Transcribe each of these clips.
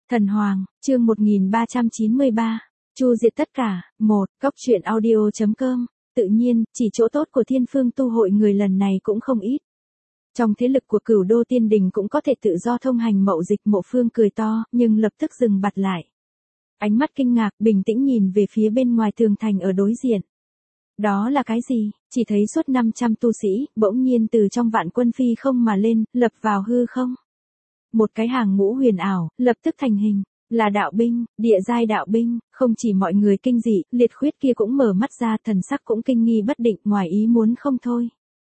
Thần Hoàng, chương 1393. Chu diệt tất cả. 1. Cốc truyện audio.com. Tự nhiên, chỉ chỗ tốt của Thiên Phương tu hội người lần này cũng không ít. Trong thế lực của Cửu Đô Tiên Đình cũng có thể tự do thông hành mậu dịch. Mộ Phương cười to, nhưng lập tức dừng bặt lại. Ánh mắt kinh ngạc, bình tĩnh nhìn về phía bên ngoài tường thành ở đối diện. Đó là cái gì? Chỉ thấy suốt 500 tu sĩ, bỗng nhiên từ trong vạn quân phi không mà lên, lập vào hư không. Một cái hàng ngũ huyền ảo, lập tức thành hình, là đạo binh, địa giai đạo binh. Không chỉ mọi người kinh dị, liệt khuyết kia cũng mở mắt ra, thần sắc cũng kinh nghi bất định, ngoài ý muốn không thôi.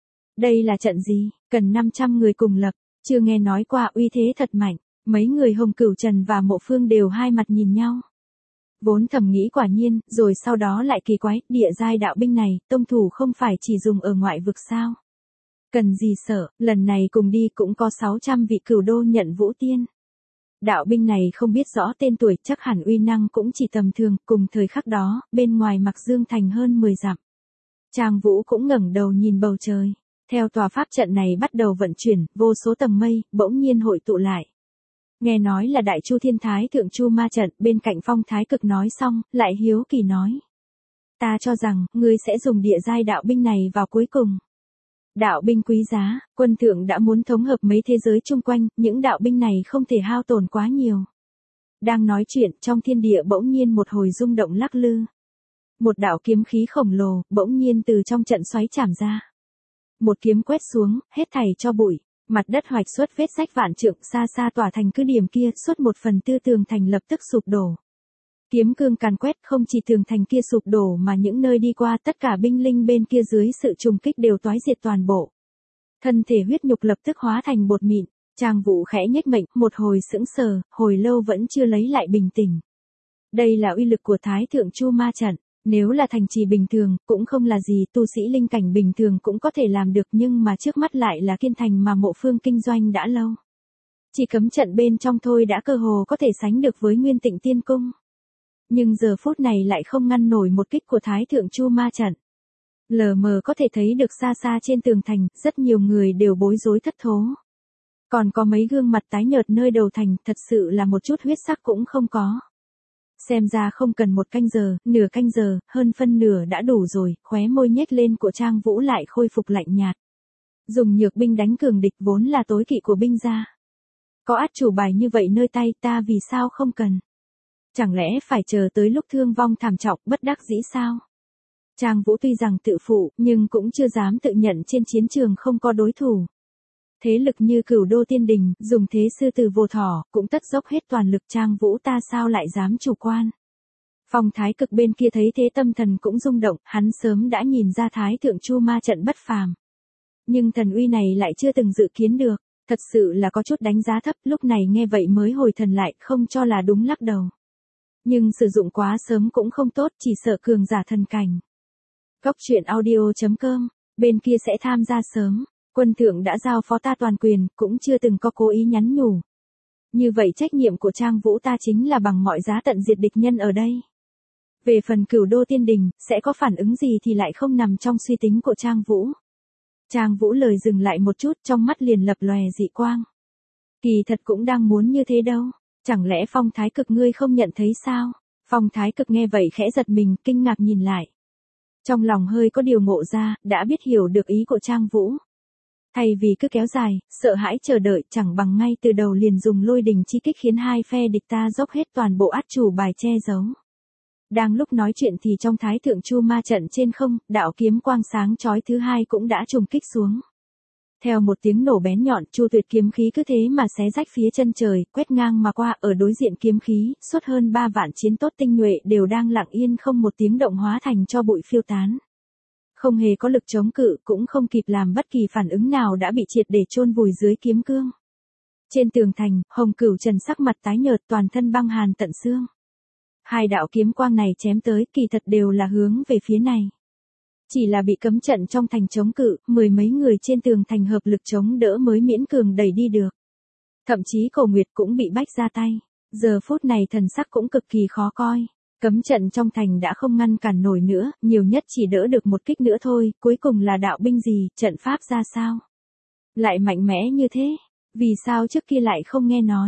Đây là trận gì? Cần 500 người cùng lập, chưa nghe nói qua, uy thế thật mạnh. Mấy người Hồng Cửu Trần và Mộ Phương đều hai mặt nhìn nhau. Vốn thầm nghĩ quả nhiên, rồi sau đó lại kỳ quái, địa giai đạo binh này, tông thủ không phải chỉ dùng ở ngoại vực sao? Cần gì sợ, lần này cùng đi cũng có 600 vị Cửu Đô nhận vũ tiên. Đạo binh này không biết rõ tên tuổi, chắc hẳn uy năng cũng chỉ tầm thường. Cùng thời khắc đó, bên ngoài Mặc Dương Thành hơn 10 dặm. Trang Vũ cũng ngẩng đầu nhìn bầu trời. Theo tòa pháp trận này bắt đầu vận chuyển, vô số tầng mây bỗng nhiên hội tụ lại. Nghe nói là Đại Chu Thiên Thái Thượng Chu Ma trận. Bên cạnh Phong Thái Cực nói xong, lại hiếu kỳ nói: ta cho rằng ngươi sẽ dùng địa giai đạo binh này vào cuối cùng. Đạo binh quý giá, quân thượng đã muốn thống hợp mấy thế giới chung quanh, những đạo binh này không thể hao tổn quá nhiều. Đang nói chuyện, trong thiên địa bỗng nhiên một hồi rung động lắc lư. Một đạo kiếm khí khổng lồ bỗng nhiên từ trong trận xoáy chảm ra. Một kiếm quét xuống, hết thảy cho bụi. Mặt đất hoạch xuất vết rách vạn trượng, xa xa tỏa thành cứ điểm kia, suốt 1/4 tường thành lập tức sụp đổ. Kiếm cương càn quét, không chỉ tường thành kia sụp đổ mà những nơi đi qua, tất cả binh linh bên kia dưới sự trùng kích đều toái diệt toàn bộ. Thân thể huyết nhục lập tức hóa thành bột mịn. Trang Vũ khẽ nhếch miệng, một hồi sững sờ, hồi lâu vẫn chưa lấy lại bình tĩnh. Đây là uy lực của Thái Thượng Chu Ma trận. Nếu là thành trì bình thường, cũng không là gì, tu sĩ linh cảnh bình thường cũng có thể làm được, nhưng mà trước mắt lại là kiên thành mà Mộ Phương kinh doanh đã lâu. Chỉ cấm trận bên trong thôi đã cơ hồ có thể sánh được với Nguyên Tịnh Tiên Cung. Nhưng giờ phút này lại không ngăn nổi một kích của Thái Thượng Chu Ma trận. Lờ mờ có thể thấy được xa xa trên tường thành, rất nhiều người đều bối rối thất thố. Còn có mấy gương mặt tái nhợt nơi đầu thành, thật sự là một chút huyết sắc cũng không có. Xem ra không cần 1 canh giờ, nửa canh giờ, hơn phân nửa đã đủ rồi. Khóe môi nhếch lên của Trang Vũ lại khôi phục lạnh nhạt. Dùng nhược binh đánh cường địch vốn là tối kỵ của binh gia. Có át chủ bài như vậy nơi tay ta, vì sao không cần? Chẳng lẽ phải chờ tới lúc thương vong thảm trọng bất đắc dĩ sao? Trang Vũ tuy rằng tự phụ, nhưng cũng chưa dám tự nhận trên chiến trường không có đối thủ. Thế lực như Cửu Đô Tiên Đình, dùng thế sư từ vô thỏ, cũng tất dốc hết toàn lực. Trang Vũ ta sao lại dám chủ quan? Phong Thái Cực bên kia thấy thế tâm thần cũng rung động, hắn sớm đã nhìn ra Thái Thượng Chu Ma trận bất phàm. Nhưng thần uy này lại chưa từng dự kiến được, thật sự là có chút đánh giá thấp. Lúc này nghe vậy mới hồi thần lại, không cho là đúng lắc đầu. Nhưng sử dụng quá sớm cũng không tốt, chỉ sợ cường giả thần cảnh. Cốc truyện audio.com, bên kia sẽ tham gia sớm. Quân thượng đã giao phó ta toàn quyền, cũng chưa từng có cố ý nhắn nhủ. Như vậy trách nhiệm của Trang Vũ ta chính là bằng mọi giá tận diệt địch nhân ở đây. Về phần Cửu Đô Tiên Đình, sẽ có phản ứng gì thì lại không nằm trong suy tính của Trang Vũ. Trang Vũ lời dừng lại một chút, trong mắt liền lập lòe dị quang. Kỳ thật cũng đang muốn như thế đâu. Chẳng lẽ Phong Thái Cực ngươi không nhận thấy sao? Phong Thái Cực nghe vậy khẽ giật mình, kinh ngạc nhìn lại. Trong lòng hơi có điều ngộ ra, đã biết hiểu được ý của Trang Vũ. Thay vì cứ kéo dài, sợ hãi chờ đợi, chẳng bằng ngay từ đầu liền dùng lôi đình chi kích khiến hai phe địch ta dốc hết toàn bộ át chủ bài che giấu. Đang lúc nói chuyện thì trong Thái Thượng Chu Ma trận trên không, đạo kiếm quang sáng chói thứ hai cũng đã trùng kích xuống. Theo một tiếng nổ bén nhọn, Chu Tuyệt kiếm khí cứ thế mà xé rách phía chân trời, quét ngang mà qua. Ở đối diện kiếm khí, suốt hơn 3 vạn chiến tốt tinh nhuệ đều đang lặng yên không một tiếng động hóa thành cho bụi phiêu tán. Không hề có lực chống cự, cũng không kịp làm bất kỳ phản ứng nào đã bị triệt để chôn vùi dưới kiếm cương. Trên tường thành, Hồng Cửu Trần sắc mặt tái nhợt, toàn thân băng hàn tận xương. Hai đạo kiếm quang này chém tới, kỳ thật đều là hướng về phía này. Chỉ là bị cấm trận trong thành chống cự, 10 mấy người trên tường thành hợp lực chống đỡ mới miễn cường đẩy đi được. Thậm chí Cổ Nguyệt cũng bị bách ra tay. Giờ phút này thần sắc cũng cực kỳ khó coi. Cấm trận trong thành đã không ngăn cản nổi nữa, nhiều nhất chỉ đỡ được một kích nữa thôi. Cuối cùng là đạo binh gì, trận pháp ra sao? Lại mạnh mẽ như thế, vì sao trước kia lại không nghe nói?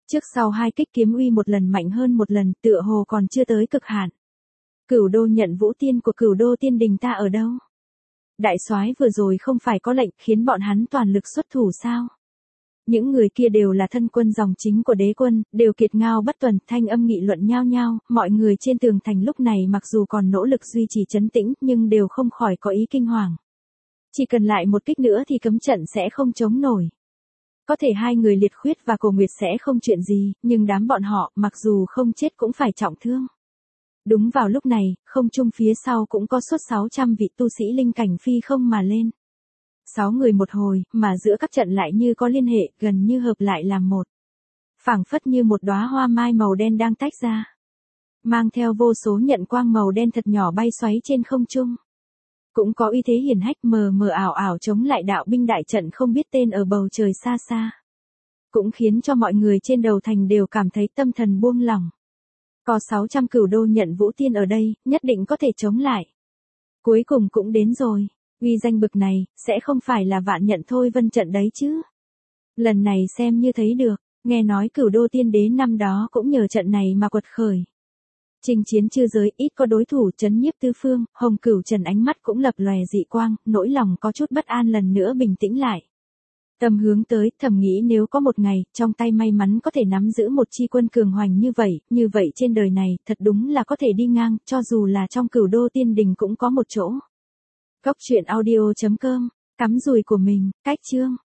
Trước sau hai kích kiếm uy một lần mạnh hơn một lần, tựa hồ còn chưa tới cực hạn. Cửu đô nhận vũ tiên của Cửu đô tiên đình ta ở đâu? Đại soái vừa rồi không phải có lệnh khiến bọn hắn toàn lực xuất thủ sao? Những người kia đều là thân quân dòng chính của đế quân, đều kiệt ngao bất tuần, thanh âm nghị luận nhao nhao, mọi người trên tường thành lúc này mặc dù còn nỗ lực duy trì trấn tĩnh, nhưng đều không khỏi có ý kinh hoàng. Chỉ cần lại một kích nữa thì cấm trận sẽ không chống nổi. Có thể hai người Liệt Khuyết và Cổ Nguyệt sẽ không chuyện gì, nhưng đám bọn họ, mặc dù không chết cũng phải trọng thương. Đúng vào lúc này, không trung phía sau cũng có suốt 600 vị tu sĩ linh cảnh phi không mà lên. 6 người một hồi, mà giữa các trận lại như có liên hệ, gần như hợp lại làm một. Phảng phất như một đóa hoa mai màu đen đang tách ra. Mang theo vô số nhận quang màu đen thật nhỏ bay xoáy trên không trung. Cũng có uy thế hiển hách mờ mờ ảo ảo chống lại đạo binh đại trận không biết tên ở bầu trời xa xa. Cũng khiến cho mọi người trên đầu thành đều cảm thấy tâm thần buông lỏng. Có 600 Cửu đô nhận vũ tiên ở đây, nhất định có thể chống lại. Cuối cùng cũng đến rồi. Uy danh bực này, sẽ không phải là Vạn Nhận Thôi Vân trận đấy chứ. Lần này xem như thấy được, nghe nói Cửu đô tiên đế năm đó cũng nhờ trận này mà quật khởi. Chinh chiến chư giới ít có đối thủ trấn nhiếp tứ phương, Hồng Cửu Trần ánh mắt cũng lập lòe dị quang, nỗi lòng có chút bất an lần nữa bình tĩnh lại. Tâm hướng tới, thầm nghĩ nếu có một ngày, trong tay may mắn có thể nắm giữ một chi quân cường hoành như vậy trên đời này, thật đúng là có thể đi ngang, cho dù là trong Cửu đô tiên đình cũng có một chỗ. Góc truyện audio.com, cắm dùi của mình, cách chương.